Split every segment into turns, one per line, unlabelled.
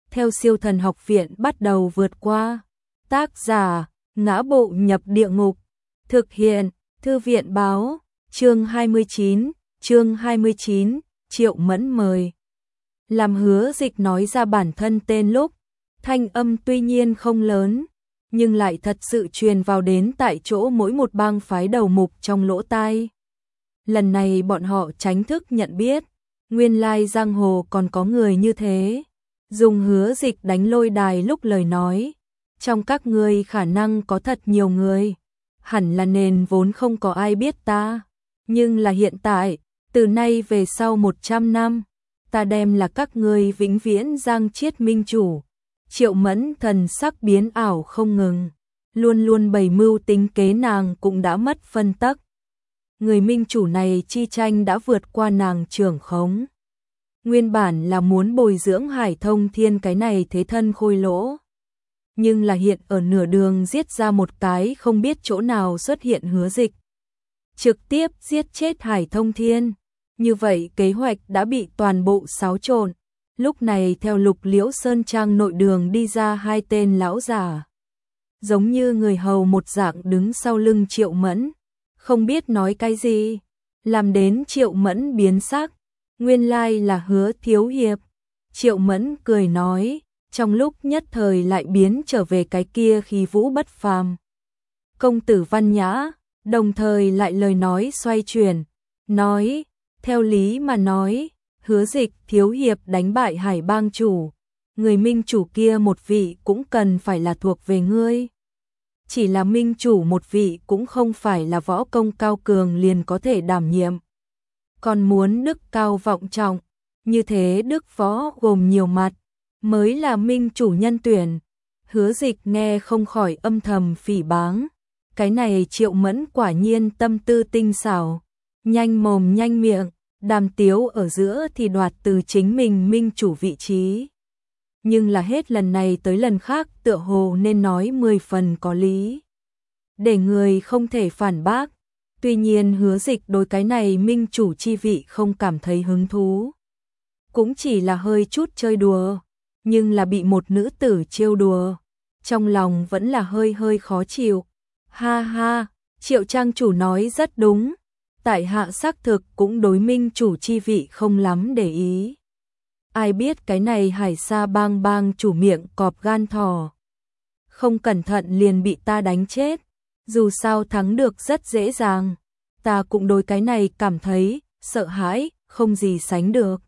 theo Siêu Thần Học Viện bắt đầu vượt qua. Tác giả: Ngã Bộ Nhập Địa Ngục. Thực hiện: Thư viện báo. Chương 29, Triệu Mẫn mời. Làm Hứa Dịch nói ra bản thân tên lúc, thanh âm tuy nhiên không lớn, nhưng lại thật sự truyền vào đến tại chỗ mỗi một bang phái đầu mục trong lỗ tai. Lần này bọn họ chính thức nhận biết, nguyên lai giang hồ còn có người như thế. Dùng Hứa Dịch đánh lôi đài lúc lời nói, trong các ngươi khả năng có thật nhiều người, hẳn là nền vốn không có ai biết ta, nhưng là hiện tại, từ nay về sau 100 năm, ta đem là các ngươi vĩnh viễn Giang Chiết minh chủ. Triệu Mẫn thần sắc biến ảo không ngừng, luôn luôn bày mưu tính kế nàng cũng đã mất phân tắc. Người minh chủ này chi tranh đã vượt qua nàng trưởng khống. Nguyên bản là muốn bồi dưỡng Hải Thông Thiên cái này thế thân khôi lỗ, nhưng là hiện ở nửa đường giết ra một cái không biết chỗ nào xuất hiện Hứa Dịch, trực tiếp giết chết Hải Thông Thiên. Như vậy kế hoạch đã bị toàn bộ xáo trộn. Lúc này theo Lục Liễu Sơn Trang nội đường đi ra hai tên lão già, giống như người hầu một dạng đứng sau lưng Triệu Mẫn, không biết nói cái gì, làm đến Triệu Mẫn biến sắc. Nguyên lai là Hứa thiếu hiệp. Triệu Mẫn cười nói, trong lúc nhất thời lại biến trở về cái kia khí vũ bất phàm công tử văn nhã, đồng thời lại lời nói xoay chuyển, nói, theo lý mà nói, Hứa Dịch thiếu hiệp đánh bại Hải bang chủ, người minh chủ kia một vị cũng cần phải là thuộc về ngươi. Chỉ là minh chủ một vị cũng không phải là võ công cao cường liền có thể đảm nhiệm, còn muốn đức cao vọng trọng, như thế đức võ gồm nhiều mặt, mới là minh chủ nhân tuyển. Hứa Dịch nghe không khỏi âm thầm phỉ báng, cái này Triệu Mẫn quả nhiên tâm tư tinh xảo, nhanh mồm nhanh miệng, đàm tiếu ở giữa thì đoạt từ chính mình minh chủ vị trí. Nhưng là hết lần này tới lần khác tựa hồ nên nói 10 phần có lý, để người không thể phản bác. Tuy nhiên Hứa Dịch đối cái này minh chủ chi vị không cảm thấy hứng thú, cũng chỉ là hơi chút chơi đùa, nhưng là bị một nữ tử trêu đùa, trong lòng vẫn là hơi khó chịu. Ha ha, Triệu trang chủ nói rất đúng, tại hạ xác thực cũng đối minh chủ chi vị không lắm để ý. Ai biết cái này Hải Sa bang chủ miệng cọp gan thỏ, không cẩn thận liền bị ta đánh chết, dù sao thắng được rất dễ dàng, ta cũng đối cái này cảm thấy sợ hãi không gì sánh được.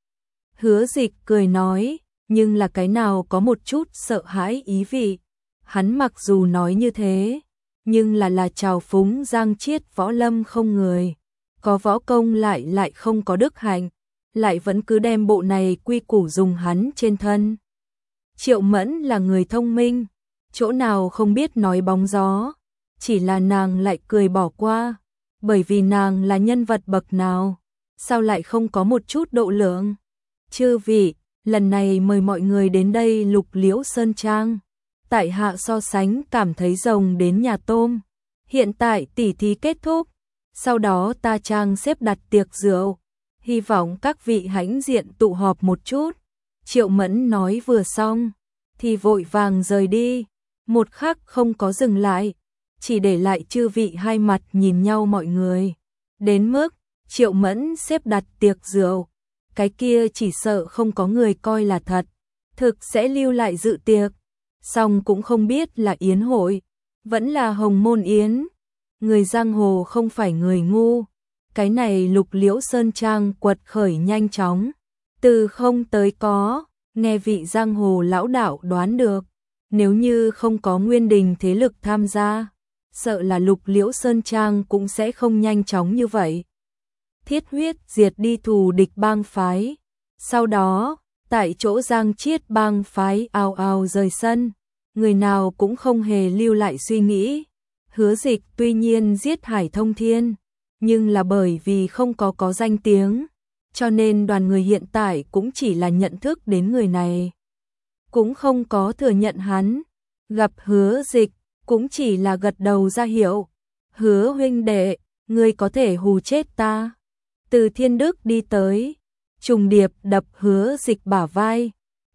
Hứa Dịch cười nói, nhưng là cái nào có một chút sợ hãi ý vị. Hắn mặc dù nói như thế, nhưng là trào phúng Giang Chiết võ lâm không người, có võ công lại không có đức hạnh, lại vẫn cứ đem bộ này quy củ dùng hắn trên thân. Triệu Mẫn là người thông minh, chỗ nào không biết nói bóng gió, chỉ là nàng lại cười bỏ qua, bởi vì nàng là nhân vật bậc nào, sao lại không có một chút độ lượng. Chư vị, lần này mời mọi người đến đây Lục Liễu Sơn Trang, tại hạ so sánh cảm thấy rồng đến nhà tôm. Hiện tại tỉ thí kết thúc, sau đó ta trang xếp đặt tiệc rượu, hy vọng các vị hãnh diện tụ họp một chút. Triệu Mẫn nói vừa xong, thì vội vàng rời đi, một khắc không có dừng lại, chỉ để lại chư vị hai mặt nhìn nhau mọi người. Đến mức Triệu Mẫn xếp đặt tiệc rượu, cái kia chỉ sợ không có người coi là thật, thực sẽ lưu lại dự tiệc, song cũng không biết là yến hội, vẫn là hồng môn yến. Người giang hồ không phải người ngu, cái này Lục Liễu Sơn Trang quật khởi nhanh chóng, từ không tới có, nghe vị giang hồ lão đạo đoán được, nếu như không có nguyên đình thế lực tham gia, sợ là Lục Liễu Sơn Trang cũng sẽ không nhanh chóng như vậy. Thiết huyết diệt đi thù địch bang phái. Sau đó, tại chỗ Giang Chiết bang phái ào ào rời sân, người nào cũng không hề lưu lại suy nghĩ. Hứa Dịch tuy nhiên giết Hải Thông Thiên, nhưng là bởi vì không có danh tiếng, cho nên đoàn người hiện tại cũng chỉ là nhận thức đến người này, cũng không có thừa nhận hắn. Gặp Hứa Dịch, cũng chỉ là gật đầu ra hiệu. Hứa huynh đệ, ngươi có thể hù chết ta. Từ Thiên Đức đi tới, trùng điệp đập Hứa Dịch bả vai.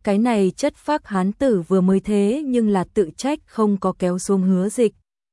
cái này chất phác hán tử vừa mới thế nhưng là tự trách không có kéo xuống Hứa Dịch.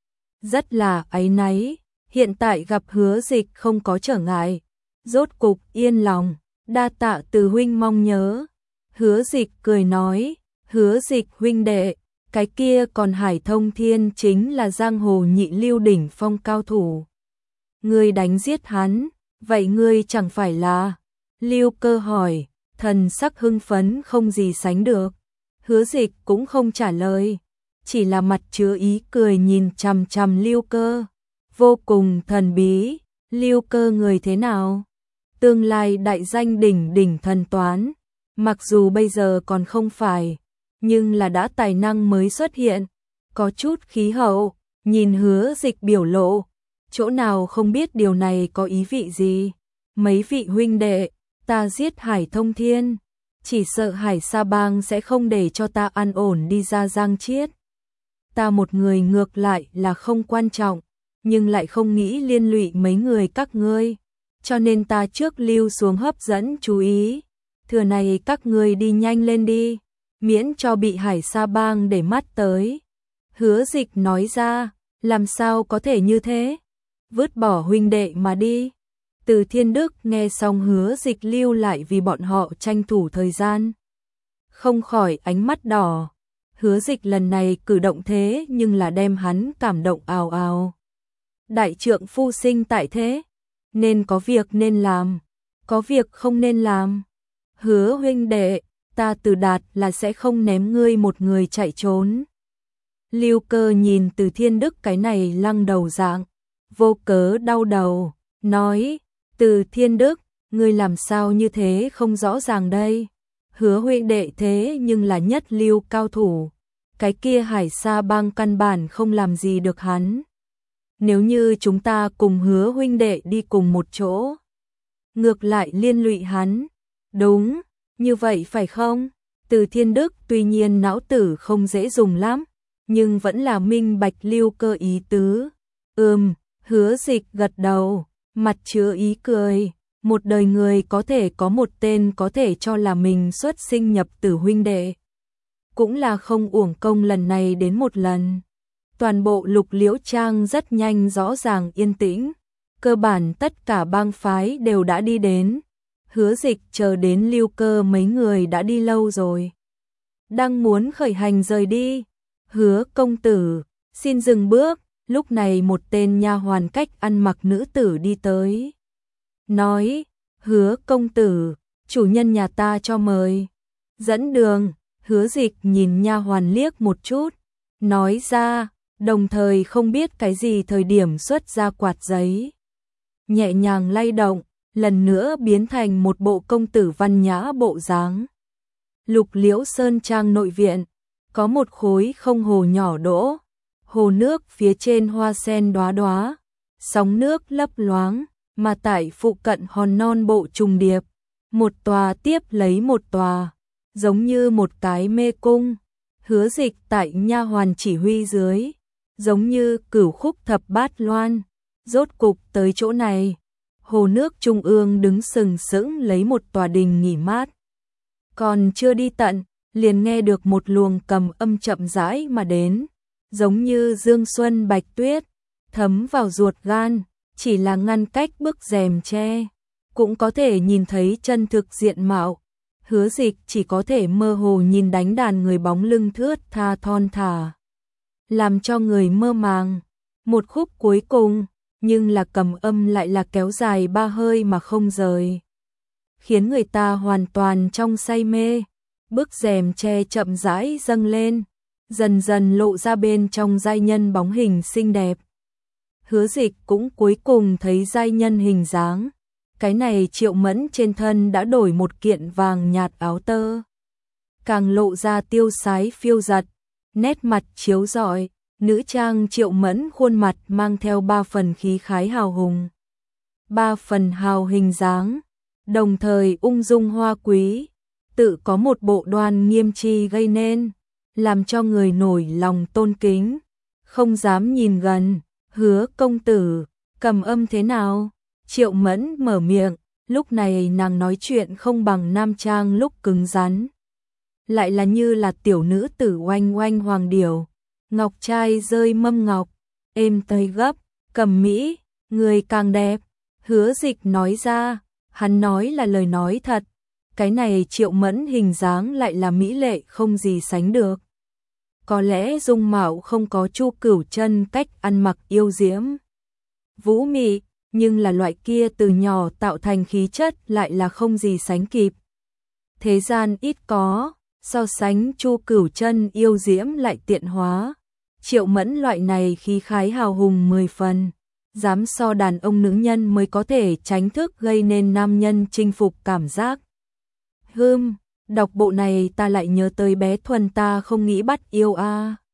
Rất là áy náy, hiện tại gặp Hứa Dịch không có trở ngại, rốt cục yên lòng, đa tạ Từ huynh mong nhớ. Hứa Dịch cười nói, Hứa Dịch huynh đệ, cái kia còn Hải Thông Thiên chính là giang hồ nhị lưu đỉnh phong cao thủ. Ngươi đánh giết hắn, vậy ngươi chẳng phải là? Lưu Cơ hỏi, thần sắc hưng phấn không gì sánh được. Hứa Dịch cũng không trả lời, chỉ là mặt chứa ý cười nhìn chằm chằm Lưu Cơ, vô cùng thần bí. Lưu Cơ người thế nào? Tương lai đại danh đỉnh đỉnh thần toán, mặc dù bây giờ còn không phải, nhưng là đã tài năng mới xuất hiện, có chút khí hậu. Nhìn Hứa Dịch biểu lộ, chỗ nào không biết điều này có ý vị gì. Mấy vị huynh đệ, ta giết Hải Thông Thiên, chỉ sợ Hải Sa Bang sẽ không để cho ta an ổn đi ra Giang Chiết. Ta một người ngược lại là không quan trọng, nhưng lại không nghĩ liên lụy mấy người các ngươi, cho nên ta trước lưu xuống hấp dẫn chú ý. Thừa này các ngươi đi nhanh lên đi, miễn cho bị Hải Sa Bang để mắt tới. Hứa Dịch nói ra, làm sao có thể như thế? Vứt bỏ huynh đệ mà đi. Từ Thiên Đức nghe xong Hứa Dịch lưu lại vì bọn họ tranh thủ thời gian, không khỏi ánh mắt đỏ. Hứa Dịch lần này cử động thế nhưng là đem hắn cảm động ào ào. Đại trượng phu sinh tại thế, nên có việc nên làm, có việc không nên làm. Hứa huynh đệ, ta Từ Đạt là sẽ không ném ngươi một người chạy trốn. Lưu Cơ nhìn Từ Thiên Đức cái này lăng đầu dạng, vô cớ đau đầu, nói, Từ Thiên Đức, ngươi làm sao như thế không rõ ràng đây? Hứa huynh đệ thế nhưng là nhất lưu cao thủ, cái kia Hải Sa Bang căn bản không làm gì được hắn. Nếu như chúng ta cùng Hứa huynh đệ đi cùng một chỗ, ngược lại liên lụy hắn. Đúng, như vậy phải không? Từ Thiên Đức tuy nhiên não tử không dễ dùng lắm, nhưng vẫn là minh bạch Lưu Cơ ý tứ. Hứa Dịch gật đầu, mặt chứa ý cười. Một đời người có thể có một tên có thể cho là mình xuất sinh nhập tử huynh đệ, cũng là không uổng công lần này đến một lần. Toàn bộ Lục Liễu Trang rất nhanh rõ ràng yên tĩnh, cơ bản tất cả bang phái đều đã đi đến. Hứa Dịch chờ đến Lưu Cơ mấy người đã đi lâu rồi, đang muốn khởi hành rời đi. Hứa công tử, xin dừng bước. Lúc này một tên nha hoàn cách ăn mặc nữ tử đi tới, nói, Hứa công tử, chủ nhân nhà ta cho mời. Dẫn đường. Hứa Dịch nhìn nha hoàn liếc một chút, nói ra, đồng thời không biết cái gì thời điểm xuất ra quạt giấy, nhẹ nhàng lay động, lần nữa biến thành một bộ công tử văn nhã bộ dáng. Lục Liễu Sơn Trang nội viện, có một khối không hồ nhỏ đỗ, hồ nước phía trên hoa sen đóa đóa, sóng nước lấp loáng, mà tại phụ cận hòn non bộ trùng điệp, một tòa tiếp lấy một tòa, giống như một cái mê cung. Hứa Dịch tại nha hoàn chỉ huy dưới, giống như cửu khúc thập bát loan, rốt cục tới chỗ này. Hồ nước trung ương đứng sừng sững lấy một tòa đình nghỉ mát. Còn chưa đi tận, liền nghe được một luồng cầm âm chậm rãi mà đến, giống như dương xuân bạch tuyết, thấm vào ruột gan, chỉ là ngăn cách bức rèm tre, cũng có thể nhìn thấy chân thực diện mạo. Hứa Dịch chỉ có thể mơ hồ nhìn đánh đàn người bóng lưng thướt tha thon thả, làm cho người mơ màng. Một khúc cuối cùng, nhưng là cầm âm lại là kéo dài ba hơi mà không rời, khiến người ta hoàn toàn trong say mê. Bức rèm tre chậm rãi dâng lên, dần dần lộ ra bên trong giai nhân bóng hình xinh đẹp. Hứa Dịch cũng cuối cùng thấy giai nhân hình dáng. Cái này Triệu Mẫn trên thân đã đổi một kiện vàng nhạt áo tơ, càng lộ ra tiêu sái phiêu giật, nét mặt chiếu rọi. Nữ trang Triệu Mẫn khuôn mặt mang theo ba phần khí khái hào hùng, ba phần hào hình dáng, đồng thời ung dung hoa quý, tự có một bộ đoan nghiêm chi gây nên, làm cho người nổi lòng tôn kính, không dám nhìn gần. Hứa công tử, cầm âm thế nào? Triệu Mẫn mở miệng, lúc này nàng nói chuyện không bằng nam trang lúc cứng rắn. lại là như là tiểu nữ tử oanh oanh hoàng điểu, ngọc trai rơi mâm ngọc, êm tơi gấp, cẩm mỹ, người càng đẹp. Hứa Dịch nói ra, hắn nói là lời nói thật, cái này Triệu Mẫn hình dáng lại là mỹ lệ không gì sánh được. Có lẽ dung mạo không có Chu Cửu Chân cách ăn mặc yêu diễm, vũ mị, nhưng là loại kia từ nhỏ tạo thành khí chất lại là không gì sánh kịp. Thế gian ít có, so sánh Chu Cửu Chân yêu diễm lại tiện hóa. Triệu Mẫn loại này khí khái hào hùng 10 phần, dám so đàn ông nữ nhân mới có thể tránh thức gây nên nam nhân chinh phục cảm giác. Đọc bộ này ta lại nhớ tới bé Thuần ta không nghĩ bắt yêu a.